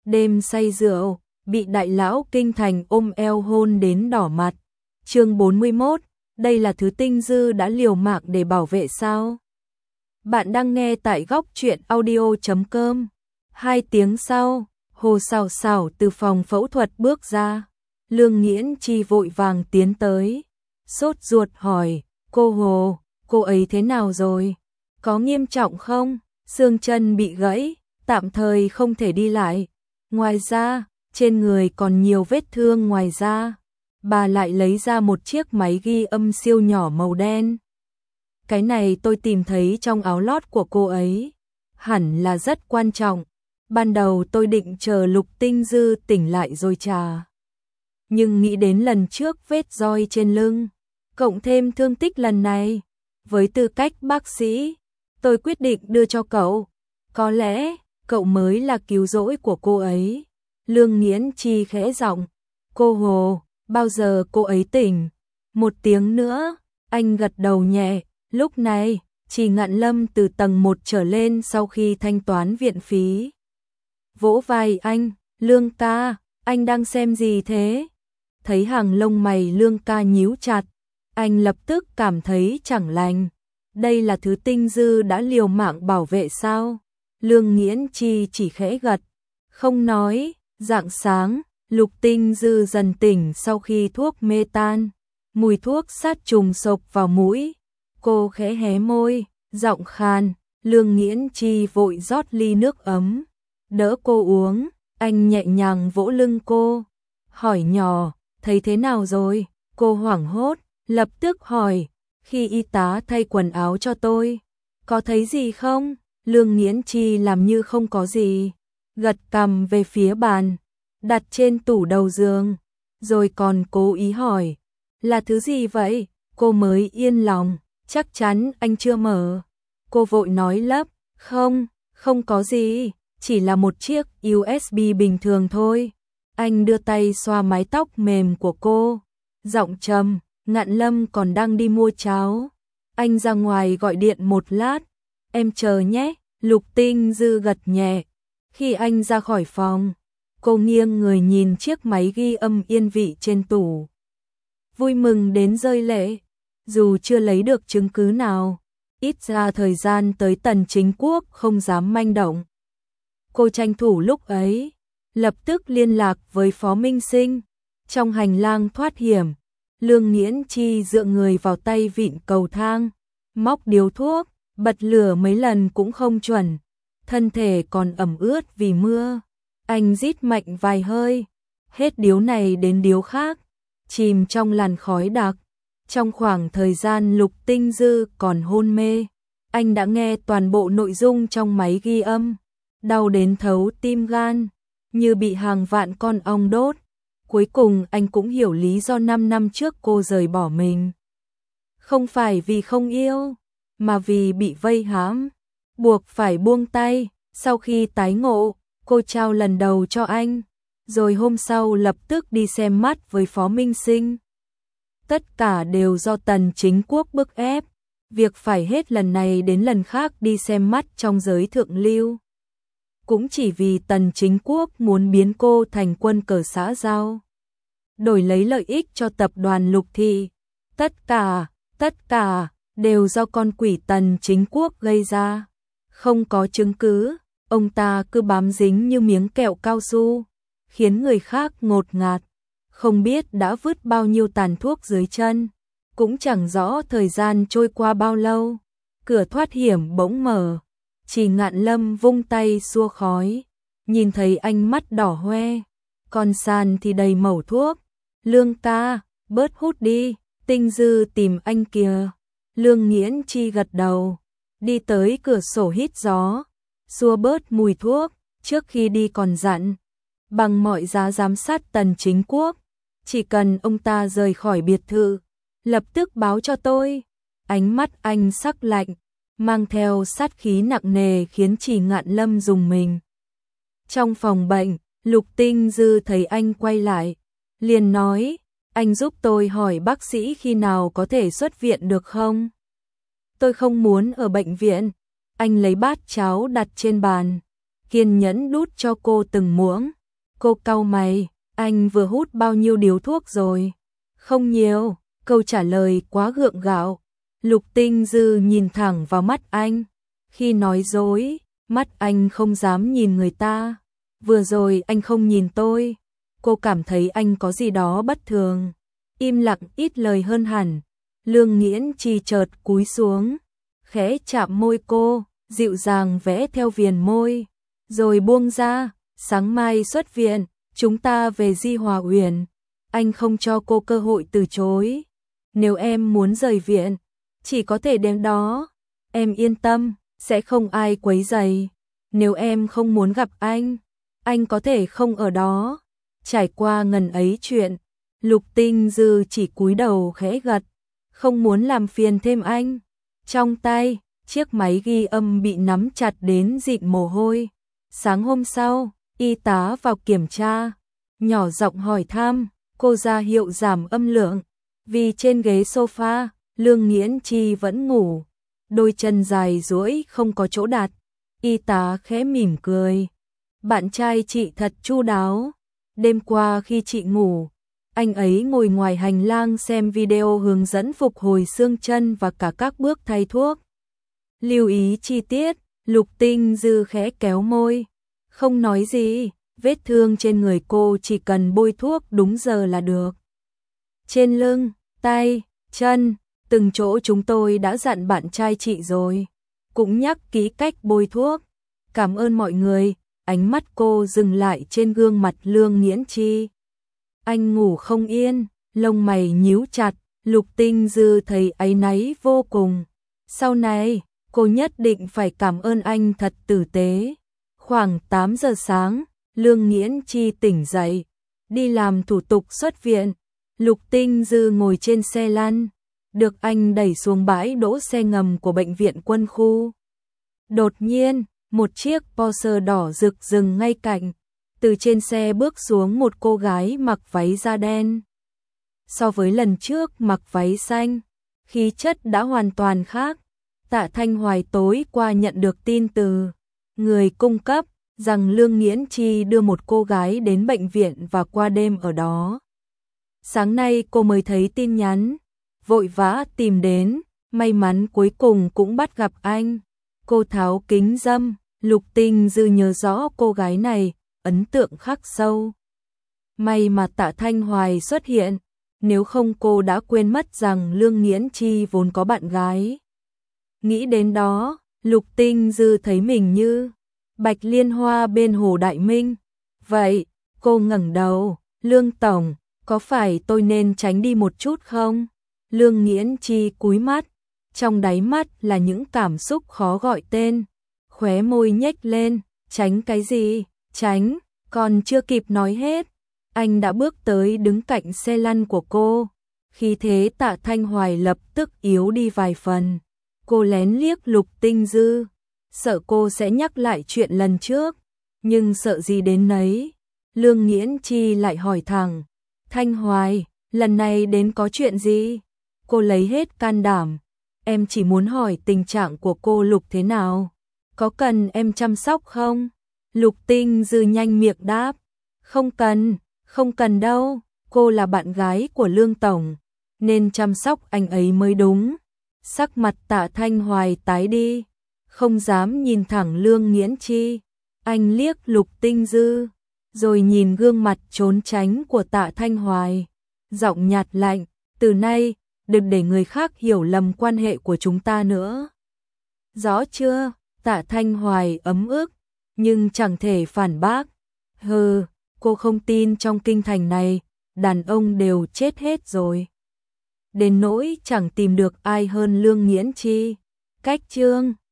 đêm say rượu, bị đại lão kinh thành ôm eo hôn đến đỏ mặt. Chương 41, đây là thứ Tinh Dư đã liều mạng để bảo vệ sao? Bạn đang nghe tại góc truyện audio.com. 2 tiếng sau, Hồ Sảo Sảo từ phòng phẫu thuật bước ra. Lương Nghiễn Chi vội vàng tiến tới, sốt ruột hỏi, cô Hồ, cô ấy thế nào rồi? Có nghiêm trọng không? Xương chân bị gãy, tạm thời không thể đi lại. Ngoài ra, trên người còn nhiều vết thương ngoài da. Bà lại lấy ra một chiếc máy ghi âm siêu nhỏ màu đen. Cái này tôi tìm thấy trong áo lót của cô ấy. Hẳn là rất quan trọng. Ban đầu tôi định chờ Lục Tinh Dư tỉnh lại rồi trả. Nhưng nghĩ đến lần trước vết roi trên lưng, cộng thêm thương tích lần này, với tư cách bác sĩ, tôi quyết định đưa cho cậu. Có lẽ, cậu mới là cứu rỗi của cô ấy. Lương Nghiễn Chi khẽ giọng, cô Hồ, bao giờ cô ấy tỉnh? 1 tiếng nữa, anh gật đầu nhẹ. Lúc này, Trì Ngạn Lâm từ tầng 1 trở lên sau khi thanh toán viện phí. Vỗ vai anh, Lương ca, anh đang xem gì thế? Thấy hàng lông mày Lương ca nhíu chặt, anh lập tức cảm thấy chẳng lành. Đây là thứ Tinh Dư đã liều mạng bảo vệ sao? Lương Nghiễn Chi chỉ khẽ gật, không nói. Rạng sáng, Lục Tinh Dư dần tỉnh sau khi thuốc mê tan. Mùi thuốc sát trùng xộc vào mũi. Cô khẽ hé môi, giọng khàn. Lương Nghiễn Chi vội rót ly nước ấm, đỡ cô uống. Anh nhẹ nhàng vỗ lưng cô, hỏi nhỏ, thấy thế nào rồi? Cô hoảng hốt, lập tức hỏi, khi y tá thay quần áo cho tôi, có thấy gì không? Lương Nghiễn Chi làm như không có gì, gật cằm về phía bàn đặt trên tủ đầu giường, rồi còn cố ý hỏi, là thứ gì vậy? Cô mới yên lòng, chắc chắn anh chưa mở. Cô vội nói lắp, không có gì, chỉ là một chiếc USB bình thường thôi. Anh đưa tay xoa mái tóc mềm của cô, giọng trầm, Ngạn Lâm còn đang đi mua cháo. Anh ra ngoài gọi điện một lát, em chờ nhé. Lục Tinh Dư gật nhẹ. Khi anh ra khỏi phòng, cô nghiêng người nhìn chiếc máy ghi âm yên vị trên tủ, vui mừng đến rơi lệ. Dù chưa lấy được chứng cứ nào, ít ra thời gian tới Tần Chính Quốc không dám manh động. Cô tranh thủ lúc ấy, lập tức liên lạc với Phó Minh Sinh. Trong hành lang thoát hiểm, Lương Nghiễn Chi dựa người vào tay vịn cầu thang, móc điếu thuốc, bật lửa mấy lần cũng không chuẩn, thân thể còn ẩm ướt vì mưa. Anh rít mạnh vài hơi, hết điếu này đến điếu khác, chìm trong làn khói đặc. Trong khoảng thời gian Lục Tinh Dư còn hôn mê, anh đã nghe toàn bộ nội dung trong máy ghi âm, đau đến thấu tim gan, như bị hàng vạn con ong đốt. Cuối cùng anh cũng hiểu lý do 5 năm trước cô rời bỏ mình. Không phải vì không yêu, mà vì bị vây hãm, buộc phải buông tay. Sau khi tái ngộ, cô trao lần đầu cho anh, rồi hôm sau lập tức đi xem mắt với Phó Minh Sinh. Tất cả đều do Tần Chính Quốc bức ép, việc phải hết lần này đến lần khác đi xem mắt trong giới thượng lưu. Cũng chỉ vì Tần Chính Quốc muốn biến cô thành quân cờ xã giao, đổi lấy lợi ích cho tập đoàn Lục Thị. Tất cả đều do con quỷ Tần Chính Quốc gây ra. Không có chứng cứ, ông ta cứ bám dính như miếng kẹo cao su, khiến người khác ngột ngạt. Không biết đã vứt bao nhiêu tàn thuốc dưới chân, cũng chẳng rõ thời gian trôi qua bao lâu. Cửa thoát hiểm bỗng mở, Trì Ngạn Lâm vung tay xua khói, nhìn thấy anh mắt đỏ hoe, còn sàn thì đầy mẩu thuốc. Lương ca, bớt hút đi, Tinh Dư tìm anh kìa. Lương Nghiễn Chi gật đầu, đi tới cửa sổ hít gió, xua bớt mùi thuốc. Trước khi đi còn dặn, bằng mọi giá giám sát Tần Chính Quốc, chỉ cần ông ta rời khỏi biệt thự, lập tức báo cho tôi. Ánh mắt anh sắc lạnh, mang theo sát khí nặng nề khiến Trì Ngạn Lâm rùng mình. Trong phòng bệnh, Lục Tinh Dư thấy anh quay lại, liền nói, anh giúp tôi hỏi bác sĩ khi nào có thể xuất viện được không? Tôi không muốn ở bệnh viện. Anh lấy bát cháo đặt trên bàn, kiên nhẫn đút cho cô từng muỗng. Cô cau mày, anh vừa hút bao nhiêu điếu thuốc rồi? Không nhiều, câu trả lời quá gượng gạo. Lục Tinh Dư nhìn thẳng vào mắt anh. Khi nói dối, mắt anh không dám nhìn người ta. Vừa rồi anh không nhìn tôi. Cô cảm thấy anh có gì đó bất thường. Im lặng ít lời hơn hẳn. Lương Nghiễn Chi chợt cúi xuống, khẽ chạm môi cô, dịu dàng vẽ theo viền môi, rồi buông ra. Sáng mai xuất viện, chúng ta về Di Hòa Uyển. Anh không cho cô cơ hội từ chối. Nếu em muốn rời viện, chỉ có thể đến đó. Em yên tâm, sẽ không ai quấy rầy. Nếu em không muốn gặp anh có thể không ở đó. Trải qua ngần ấy chuyện, Lục Tinh Dư chỉ cúi đầu khẽ gật, không muốn làm phiền thêm anh. Trong tay, chiếc máy ghi âm bị nắm chặt đến dịn mồ hôi. Sáng hôm sau, y tá vào kiểm tra, nhỏ giọng hỏi thăm, cô ra hiệu giảm âm lượng, vì trên ghế sofa, Lương Nghiễn Chi vẫn ngủ, đôi chân dài duỗi không có chỗ đặt. Y tá khẽ mỉm cười, bạn trai chị thật chu đáo. Đêm qua khi chị ngủ, anh ấy ngồi ngoài hành lang xem video hướng dẫn phục hồi xương chân và cả các bước thay thuốc. Lưu ý chi tiết, Lục Tinh Dư khẽ kéo môi, không nói gì, vết thương trên người cô chỉ cần bôi thuốc đúng giờ là được. Trên lưng, tay, chân, từng chỗ chúng tôi đã dặn bạn trai chị rồi, cũng nhắc kỹ cách bôi thuốc. Cảm ơn mọi người. Ánh mắt cô dừng lại trên gương mặt Lương Nghiễn Chi. Anh ngủ không yên, lông mày nhíu chặt, Lục Tinh Dư thấy áy náy vô cùng. Sau này, cô nhất định phải cảm ơn anh thật tử tế. Khoảng 8 giờ sáng, Lương Nghiễn Chi tỉnh dậy, đi làm thủ tục xuất viện. Lục Tinh Dư ngồi trên xe lăn, được anh đẩy xuống bãi đỗ xe ngầm của bệnh viện quân khu. Đột nhiên, một chiếc Porsche đỏ rực dừng ngay cạnh, từ trên xe bước xuống một cô gái mặc váy da đen. So với lần trước mặc váy xanh, khí chất đã hoàn toàn khác. Tạ Thanh Hoài tối qua nhận được tin từ người cung cấp rằng Lương Nghiễn Chi đưa một cô gái đến bệnh viện và qua đêm ở đó. Sáng nay cô mới thấy tin nhắn, vội vã tìm đến, may mắn cuối cùng cũng bắt gặp anh. Cô tháo kính râm, Lục Tinh Dư nhớ rõ cô gái này, ấn tượng khắc sâu. May mà Tạ Thanh Hoài xuất hiện, nếu không cô đã quên mất rằng Lương Nghiễn Chi vốn có bạn gái. Nghĩ đến đó, Lục Tinh Dư thấy mình như bạch liên hoa bên hồ Đại Minh. Vậy, cô ngẩng đầu, Lương Tổng, có phải tôi nên tránh đi một chút không? Lương Nghiễn Chi cúi mắt, trong đáy mắt là những cảm xúc khó gọi tên. Khóe môi nhếch lên, tránh cái gì, tránh, còn chưa kịp nói hết. Anh đã bước tới đứng cạnh xe lăn của cô. Khi thế Tạ Thanh Hoài lập tức yếu đi vài phần. Cô lén liếc Lục Tinh Dư, sợ cô sẽ nhắc lại chuyện lần trước, nhưng sợ gì đến nấy. Lương Nghiễn Chi lại hỏi thẳng, Thanh Hoài, lần này đến có chuyện gì? Cô lấy hết can đảm, em chỉ muốn hỏi tình trạng của cô Lục thế nào, có cần em chăm sóc không? Lục Tinh Dư nhanh miệng đáp, không cần đâu, cô là bạn gái của Lương Tổng, nên chăm sóc anh ấy mới đúng. Sắc mặt Tạ Thanh Hoài tái đi, không dám nhìn thẳng Lương Nghiễn Chi. Anh liếc Lục Tinh Dư, rồi nhìn gương mặt trốn tránh của Tạ Thanh Hoài. Giọng nhạt lạnh, từ nay, đừng để người khác hiểu lầm quan hệ của chúng ta nữa. Rõ chưa? Tạ Thanh Hoài ấm ức, nhưng chẳng thể phản bác. Hừ, cô không tin trong kinh thành này, đàn ông đều chết hết rồi. Đến nỗi chẳng tìm được ai hơn Lương Nghiễn Chi. Cách chương